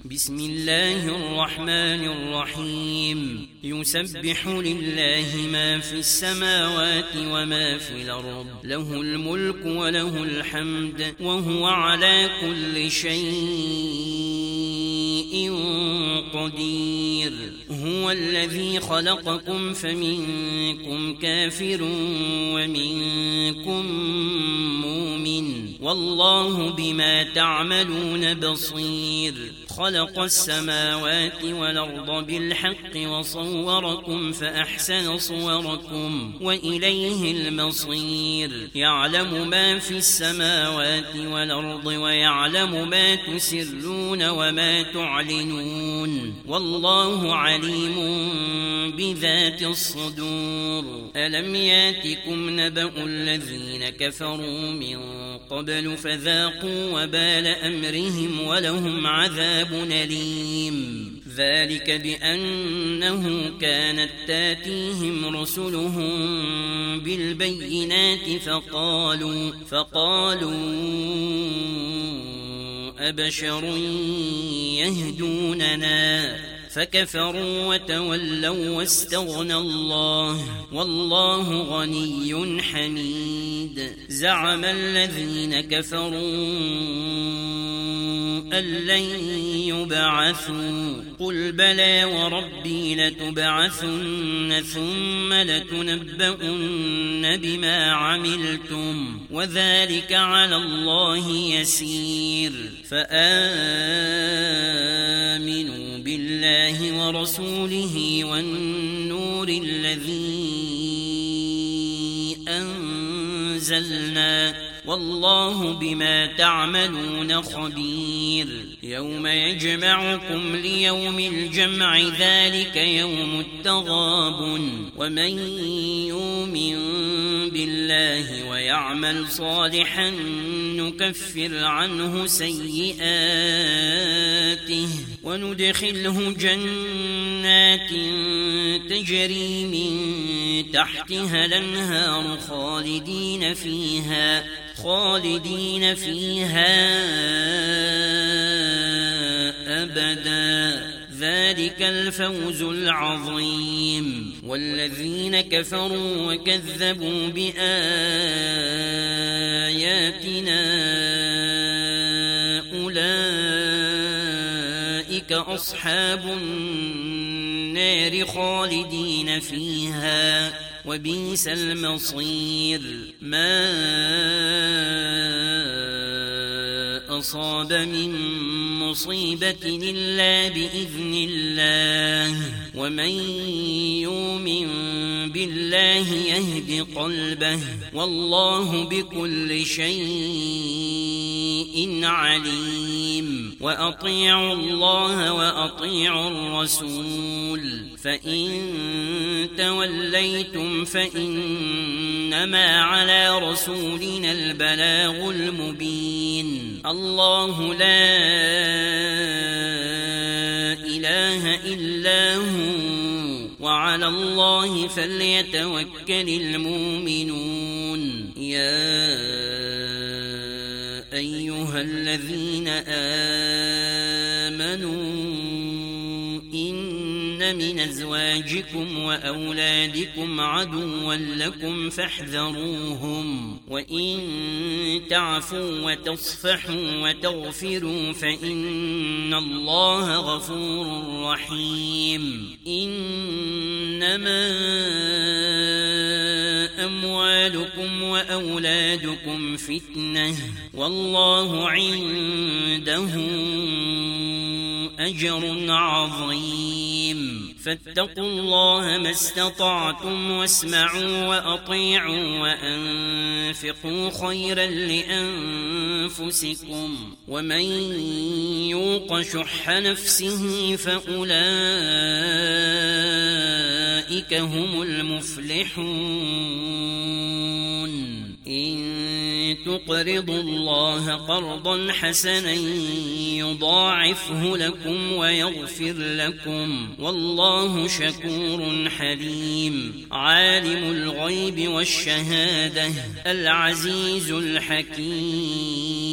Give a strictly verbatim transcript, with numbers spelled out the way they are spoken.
بسم الله الرحمن الرحيم يسبح لله ما في السماوات وما في الأرض له الملك وله الحمد وهو على كل شيء قدير هو الذي خلقكم فمنكم كافر ومنكم مؤمن والله بما تعملون بصير خلق السماوات والأرض بالحق وصوركم فأحسن صوركم وإليه المصير يعلم ما في السماوات والأرض ويعلم ما تسرون وما تعلنون والله عليم بذات الصدور ألم ياتكم نبأ الذين كفروا من قبل فذاقوا وبال أمرهم ولهم عذاب أليم ذلك بأنه كانت تاتيهم رسلهم بالبينات فقالوا فقالوا أبشر يهدوننا فكفروا وتولوا واستغنى الله والله غني حميد زعم الذين كفروا أن لن يبعثوا قل بلى وربي لتبعثن ثم لتنبؤن بما عملتم وذلك على الله يسير فآمنوا بالله ورسوله والنور الذي أنزلنا والله بما تعملون خبير يوم يجمعكم ليوم الجمع ذلك يوم التغابن ومن يؤمن بالله ويعمل صالحا نكفر عنه سيئاته وندخله جنات تجري من تحتها الأنهار خالدين فيها خالدين فيها أبدا ذلك الفوز العظيم والذين كفروا وكذبوا بآياتنا أولئك أصحاب النار خالدين فيها وبئس المصير ما أصاب من مصيبة إلا بإذن الله ومن يؤمن بالله يهد قلبه والله بكل شيء عليم وأطيعوا الله وأطيعوا الرسول فإن توليتم فإنما على رسولنا البلاغ المبين الله لا إله إلا هو وعلى الله فليتوكل المؤمنون يا أيها الذين آمنوا إن من أزواجكم وأولادكم عدوا لكم فاحذروهم وإن تعفوا وتصفحوا وتغفروا فإن الله غفور رحيم إنما أموالكم وأولادكم فتنة والله عنده أجر عظيم فاتقوا الله ما استطعتم واسمعوا وأطيعوا وأنفقوا خيرا لأنفسكم ومن يوق شح نفسه فأولئك هم المفلحون إن تقرضوا الله قرضا حسنا يضاعفه لكم ويغفر لكم والله شكور حليم عالم الغيب والشهادة العزيز الحكيم